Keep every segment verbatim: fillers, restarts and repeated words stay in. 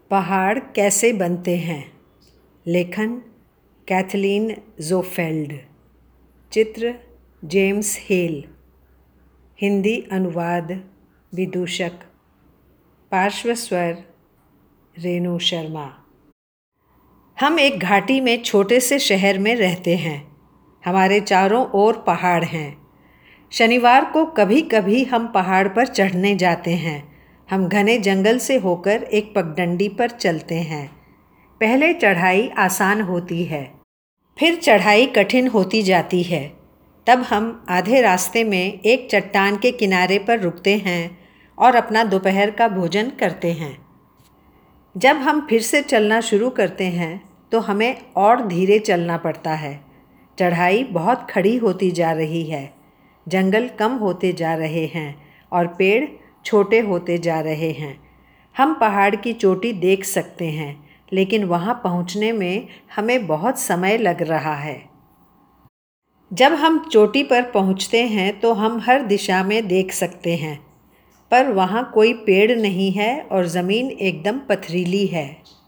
पहाड़ कैसे बनते हैं? लेखन कैथलीन ज़ोफेल्ड। चित्र जेम्स हेल। हिंदी अनुवाद विदूषक। पार्श्व स्वर रेणु शर्मा। हम एक घाटी में छोटे से शहर में रहते हैं। हमारे चारों ओर पहाड़ हैं। शनिवार को कभी कभी हम पहाड़ पर चढ़ने जाते हैं। हम घने जंगल से होकर एक पगडंडी पर चलते हैं। पहले चढ़ाई आसान होती है, फिर चढ़ाई कठिन होती जाती है। तब हम आधे रास्ते में एक चट्टान के किनारे पर रुकते हैं और अपना दोपहर का भोजन करते हैं। जब हम फिर से चलना शुरू करते हैं तो हमें और धीरे चलना पड़ता है। चढ़ाई बहुत खड़ी होती जा रही है। जंगल कम होते जा रहे हैं और पेड़ छोटे होते जा रहे हैं। हम पहाड़ की चोटी देख सकते हैं, लेकिन वहाँ पहुँचने में हमें बहुत समय लग रहा है। जब हम चोटी पर पहुँचते हैं तो हम हर दिशा में देख सकते हैं, पर वहाँ कोई पेड़ नहीं है और ज़मीन एकदम पथरीली है।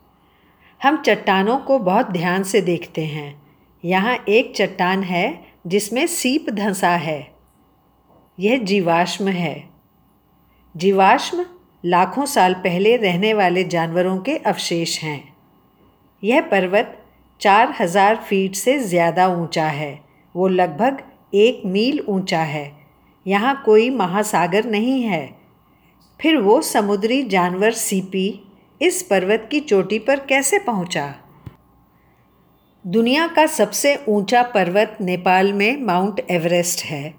हम चट्टानों को बहुत ध्यान से देखते हैं। यहाँ एक चट्टान है जिसमें सीप धंसा है। यह जीवाश्म है। जीवाश्म लाखों साल पहले रहने वाले जानवरों के अवशेष हैं। यह पर्वत चार हजार फीट से ज़्यादा ऊंचा है। वो लगभग एक मील ऊंचा है। यहाँ कोई महासागर नहीं है। फिर वो समुद्री जानवर सीपी इस पर्वत की चोटी पर कैसे पहुँचा? दुनिया का सबसे ऊंचा पर्वत नेपाल में माउंट एवरेस्ट है।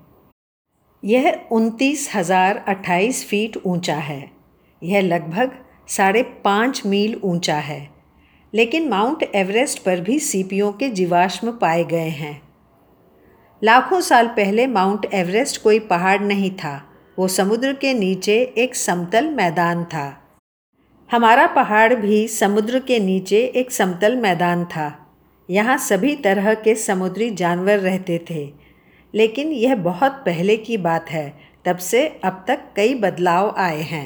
यह उनतीस हजार अट्ठाईस फीट ऊंचा है। यह लगभग साढ़े पाँच मील ऊंचा है। लेकिन माउंट एवरेस्ट पर भी सीपियों के जीवाश्म पाए गए हैं। लाखों साल पहले माउंट एवरेस्ट कोई पहाड़ नहीं था। वो समुद्र के नीचे एक समतल मैदान था। हमारा पहाड़ भी समुद्र के नीचे एक समतल मैदान था। यहाँ सभी तरह के समुद्री जानवर रहते थे। लेकिन यह बहुत पहले की बात है। तब से अब तक कई बदलाव आए हैं।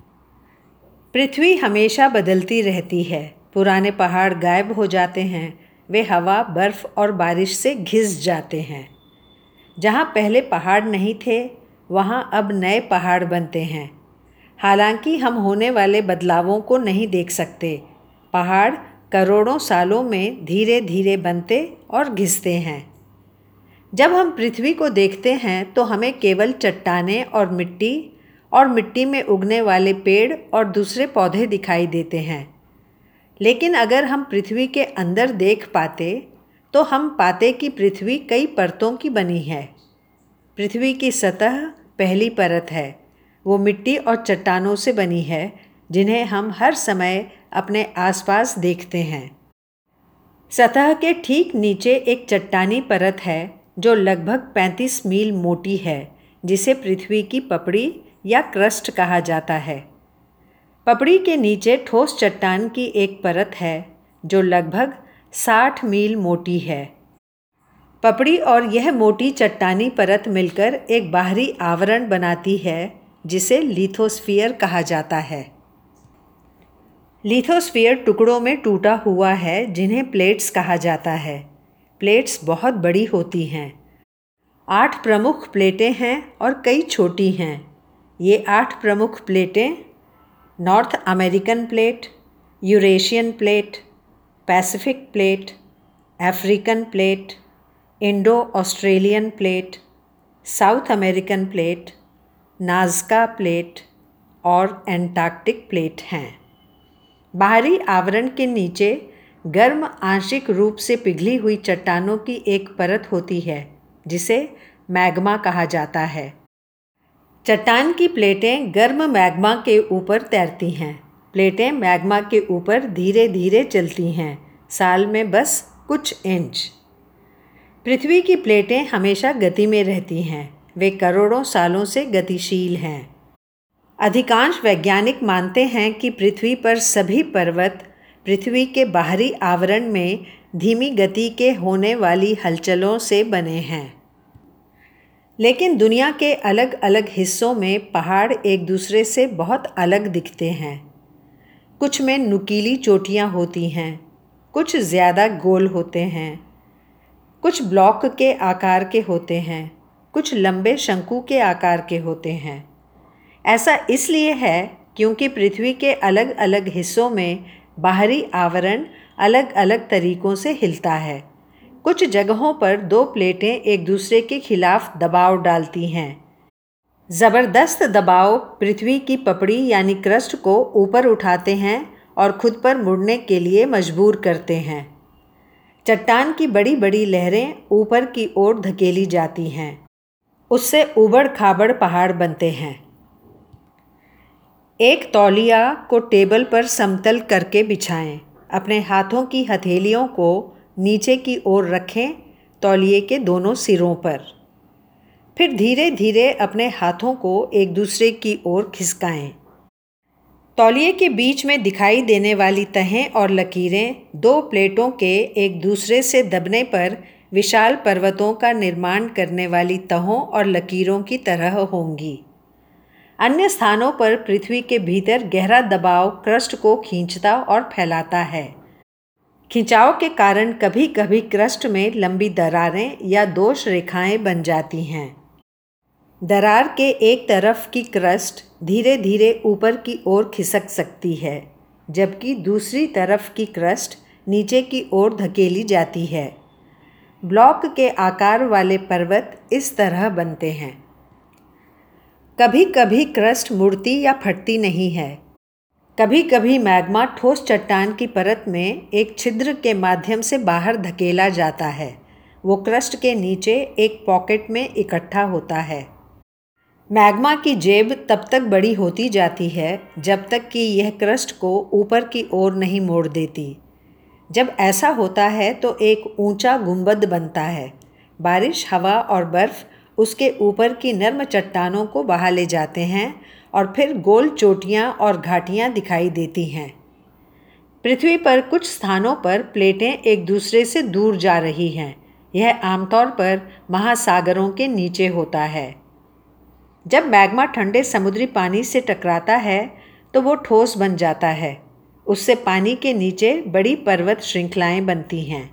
पृथ्वी हमेशा बदलती रहती है। पुराने पहाड़ गायब हो जाते हैं। वे हवा, बर्फ़ और बारिश से घिस जाते हैं। जहाँ पहले पहाड़ नहीं थे, वहाँ अब नए पहाड़ बनते हैं। हालांकि हम होने वाले बदलावों को नहीं देख सकते। पहाड़ करोड़ों सालों में धीरे धीरे बनते और घिसते हैं। जब हम पृथ्वी को देखते हैं तो हमें केवल चट्टानें और मिट्टी और मिट्टी में उगने वाले पेड़ और दूसरे पौधे दिखाई देते हैं। लेकिन अगर हम पृथ्वी के अंदर देख पाते तो हम पाते कि पृथ्वी कई परतों की बनी है। पृथ्वी की सतह पहली परत है। वो मिट्टी और चट्टानों से बनी है, जिन्हें हम हर समय अपने आसपास देखते हैं। सतह के ठीक नीचे एक चट्टानी परत है जो लगभग पैंतीस मील मोटी है, जिसे पृथ्वी की पपड़ी या क्रस्ट कहा जाता है। पपड़ी के नीचे ठोस चट्टान की एक परत है जो लगभग साठ मील मोटी है। पपड़ी और यह मोटी चट्टानी परत मिलकर एक बाहरी आवरण बनाती है जिसे लिथोस्फीयर कहा जाता है। लिथोस्फीयर टुकड़ों में टूटा हुआ है जिन्हें प्लेट्स कहा जाता है। प्लेट्स बहुत बड़ी होती हैं। आठ प्रमुख प्लेटें हैं और कई छोटी हैं। ये आठ प्रमुख प्लेटें North American plate, Eurasian plate, Pacific plate, African plate, Indo Australian plate, South American plate, Nazca plate और एंटार्कटिक प्लेट हैं। बाहरी आवरण के नीचे गर्म आंशिक रूप से पिघली हुई चट्टानों की एक परत होती है जिसे मैग्मा कहा जाता है। चट्टान की प्लेटें गर्म मैग्मा के ऊपर तैरती हैं। प्लेटें मैग्मा के ऊपर धीरे धीरे चलती हैं, साल में बस कुछ इंच। पृथ्वी की प्लेटें हमेशा गति में रहती हैं। वे करोड़ों सालों से गतिशील हैं। अधिकांश वैज्ञानिक मानते हैं कि पृथ्वी पर सभी पर्वत पृथ्वी के बाहरी आवरण में धीमी गति के होने वाली हलचलों से बने हैं। लेकिन दुनिया के अलग अलग हिस्सों में पहाड़ एक दूसरे से बहुत अलग दिखते हैं। कुछ में नुकीली चोटियाँ होती हैं, कुछ ज़्यादा गोल होते हैं, कुछ ब्लॉक के आकार के होते हैं, कुछ लंबे शंकु के आकार के होते हैं। ऐसा इसलिए है क्योंकि पृथ्वी के अलग अलग हिस्सों में बाहरी आवरण अलग अलग तरीक़ों से हिलता है। कुछ जगहों पर दो प्लेटें एक दूसरे के खिलाफ दबाव डालती हैं। ज़बरदस्त दबाव पृथ्वी की पपड़ी यानी क्रस्ट को ऊपर उठाते हैं और खुद पर मुड़ने के लिए मजबूर करते हैं। चट्टान की बड़ी बड़ी लहरें ऊपर की ओर धकेली जाती हैं। उससे उबड़ खाबड़ पहाड़ बनते हैं। एक तौलिया को टेबल पर समतल करके बिछाएं। अपने हाथों की हथेलियों को नीचे की ओर रखें, तौलिए के दोनों सिरों पर। फिर धीरे धीरे अपने हाथों को एक दूसरे की ओर खिसकाएं। तौलिए के बीच में दिखाई देने वाली तहें और लकीरें दो प्लेटों के एक दूसरे से दबने पर विशाल पर्वतों का निर्माण करने वाली तहों और लकीरों की तरह होंगी। अन्य स्थानों पर पृथ्वी के भीतर गहरा दबाव क्रस्ट को खींचता और फैलाता है। खिंचाव के कारण कभी कभी क्रस्ट में लंबी दरारें या दोष रेखाएं बन जाती हैं। दरार के एक तरफ की क्रस्ट धीरे धीरे ऊपर की ओर खिसक सकती है, जबकि दूसरी तरफ की क्रस्ट नीचे की ओर धकेली जाती है। ब्लॉक के आकार वाले पर्वत इस तरह बनते हैं। कभी कभी क्रस्ट मुड़ती या फटती नहीं है। कभी कभी मैग्मा ठोस चट्टान की परत में एक छिद्र के माध्यम से बाहर धकेला जाता है। वो क्रस्ट के नीचे एक पॉकेट में इकट्ठा होता है। मैग्मा की जेब तब तक बड़ी होती जाती है जब तक कि यह क्रस्ट को ऊपर की ओर नहीं मोड़ देती। जब ऐसा होता है तो एक ऊंचा गुंबद बनता है। बारिश, हवा और बर्फ़ उसके ऊपर की नर्म चट्टानों को बहा ले जाते हैं और फिर गोल चोटियाँ और घाटियाँ दिखाई देती हैं। पृथ्वी पर कुछ स्थानों पर प्लेटें एक दूसरे से दूर जा रही हैं। यह आमतौर पर महासागरों के नीचे होता है। जब मैग्मा ठंडे समुद्री पानी से टकराता है तो वो ठोस बन जाता है। उससे पानी के नीचे बड़ी पर्वत श्रृंखलाएं बनती हैं।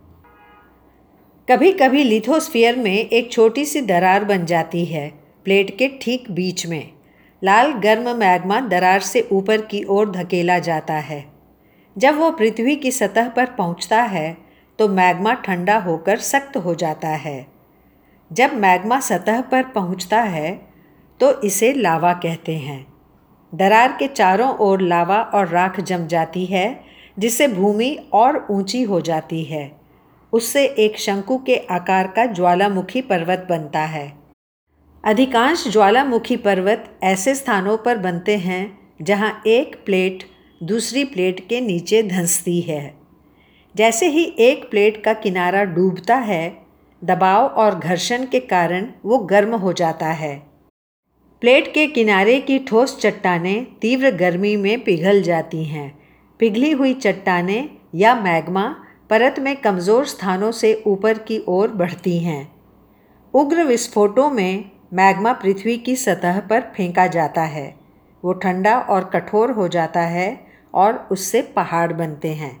कभी कभी लिथोस्फीयर में एक छोटी सी दरार बन जाती है, प्लेट के ठीक बीच में। लाल गर्म मैग्मा दरार से ऊपर की ओर धकेला जाता है। जब वो पृथ्वी की सतह पर पहुंचता है तो मैग्मा ठंडा होकर सख्त हो जाता है। जब मैग्मा सतह पर पहुंचता है तो इसे लावा कहते हैं। दरार के चारों ओर लावा और राख जम जाती है, जिससे भूमि और ऊंची हो जाती है। उससे एक शंकु के आकार का ज्वालामुखी पर्वत बनता है। अधिकांश ज्वालामुखी पर्वत ऐसे स्थानों पर बनते हैं जहां एक प्लेट दूसरी प्लेट के नीचे धंसती है। जैसे ही एक प्लेट का किनारा डूबता है, दबाव और घर्षण के कारण वो गर्म हो जाता है। प्लेट के किनारे की ठोस चट्टानें तीव्र गर्मी में पिघल जाती हैं। पिघली हुई चट्टानें या मैग्मा परत में कमज़ोर स्थानों से ऊपर की ओर बढ़ती हैं। उग्र विस्फोटों में मैग्मा पृथ्वी की सतह पर फेंका जाता है। वो ठंडा और कठोर हो जाता है और उससे पहाड़ बनते हैं।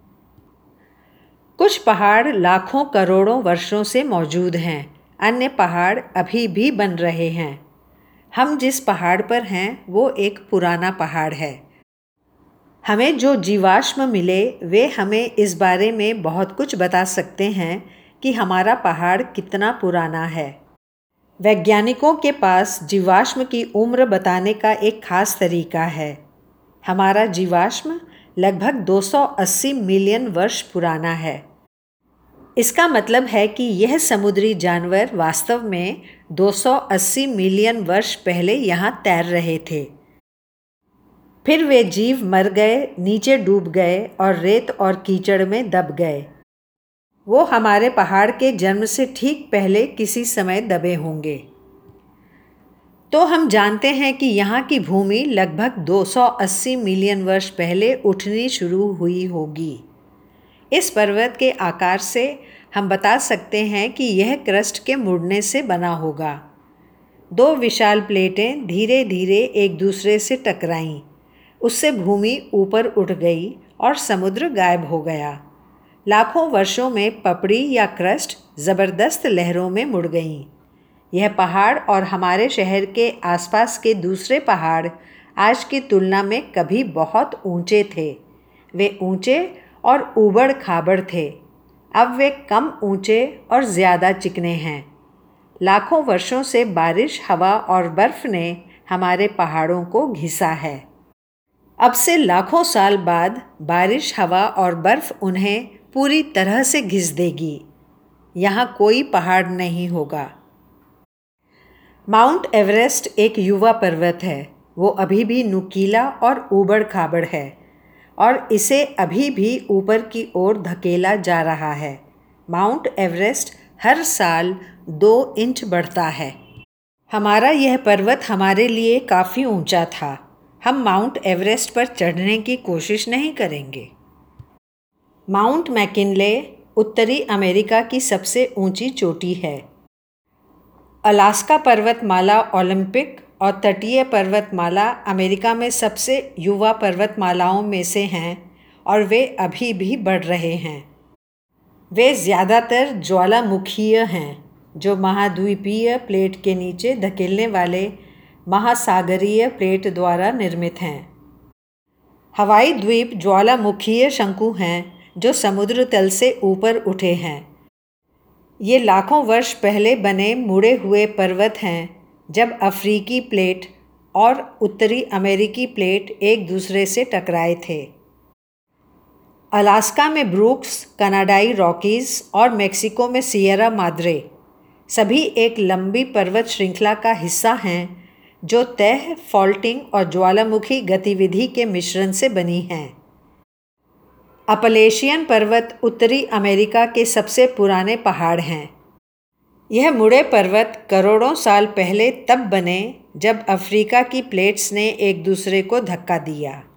कुछ पहाड़ लाखों करोड़ों वर्षों से मौजूद हैं। अन्य पहाड़ अभी भी बन रहे हैं। हम जिस पहाड़ पर हैं वो एक पुराना पहाड़ है। हमें जो जीवाश्म मिले वे हमें इस बारे में बहुत कुछ बता सकते हैं कि हमारा पहाड़ कितना पुराना है। वैज्ञानिकों के पास जीवाश्म की उम्र बताने का एक खास तरीका है। हमारा जीवाश्म लगभग दो सौ अस्सी मिलियन वर्ष पुराना है। इसका मतलब है कि यह समुद्री जानवर वास्तव में दो सौ अस्सी मिलियन वर्ष पहले यहाँ तैर रहे थे। फिर वे जीव मर गए, नीचे डूब गए और रेत और कीचड़ में दब गए। वो हमारे पहाड़ के जन्म से ठीक पहले किसी समय दबे होंगे। तो हम जानते हैं कि यहाँ की भूमि लगभग दो सौ अस्सी मिलियन वर्ष पहले उठनी शुरू हुई होगी। इस पर्वत के आकार से हम बता सकते हैं कि यह क्रस्ट के मुड़ने से बना होगा। दो विशाल प्लेटें धीरे धीरे एक दूसरे से टकराईं। उससे भूमि ऊपर उठ गई और समुद्र गायब हो गया। लाखों वर्षों में पपड़ी या क्रस्ट ज़बरदस्त लहरों में मुड़ गईं। यह पहाड़ और हमारे शहर के आसपास के दूसरे पहाड़ आज की तुलना में कभी बहुत ऊंचे थे। वे ऊंचे और ऊबड़ खाबड़ थे। अब वे कम ऊंचे और ज़्यादा चिकने हैं। लाखों वर्षों से बारिश, हवा और बर्फ़ ने हमारे पहाड़ों को घिसा है। अब से लाखों साल बाद बारिश, हवा और बर्फ़ उन्हें पूरी तरह से घिस देगी। यहाँ कोई पहाड़ नहीं होगा। माउंट एवरेस्ट एक युवा पर्वत है। वो अभी भी नुकीला और ऊबड़ खाबड़ है और इसे अभी भी ऊपर की ओर धकेला जा रहा है। माउंट एवरेस्ट हर साल दो इंच बढ़ता है। हमारा यह पर्वत हमारे लिए काफ़ी ऊंचा था। हम माउंट एवरेस्ट पर चढ़ने की कोशिश नहीं करेंगे। माउंट मैकिनले उत्तरी अमेरिका की सबसे ऊंची चोटी है। अलास्का पर्वतमाला ओलंपिक और तटीय पर्वतमाला अमेरिका में सबसे युवा पर्वतमालाओं में से हैं और वे अभी भी बढ़ रहे हैं। वे ज़्यादातर ज्वालामुखीय हैं, जो महाद्वीपीय प्लेट के नीचे धकेलने वाले महासागरीय प्लेट द्वारा निर्मित हैं। हवाई द्वीप ज्वालामुखीय शंकु हैं जो समुद्र तल से ऊपर उठे हैं। ये लाखों वर्ष पहले बने मुड़े हुए पर्वत हैं, जब अफ्रीकी प्लेट और उत्तरी अमेरिकी प्लेट एक दूसरे से टकराए थे। अलास्का में ब्रूक्स, कनाडाई रॉकीज़ और मेक्सिको में सियरा माद्रे सभी एक लंबी पर्वत श्रृंखला का हिस्सा हैं, जो तह, फॉल्टिंग और ज्वालामुखी गतिविधि के मिश्रण से बनी हैं। अपलेशियन पर्वत उत्तरी अमेरिका के सबसे पुराने पहाड़ हैं। यह मुड़े पर्वत करोड़ों साल पहले तब बने जब अफ्रीका की प्लेट्स ने एक दूसरे को धक्का दिया।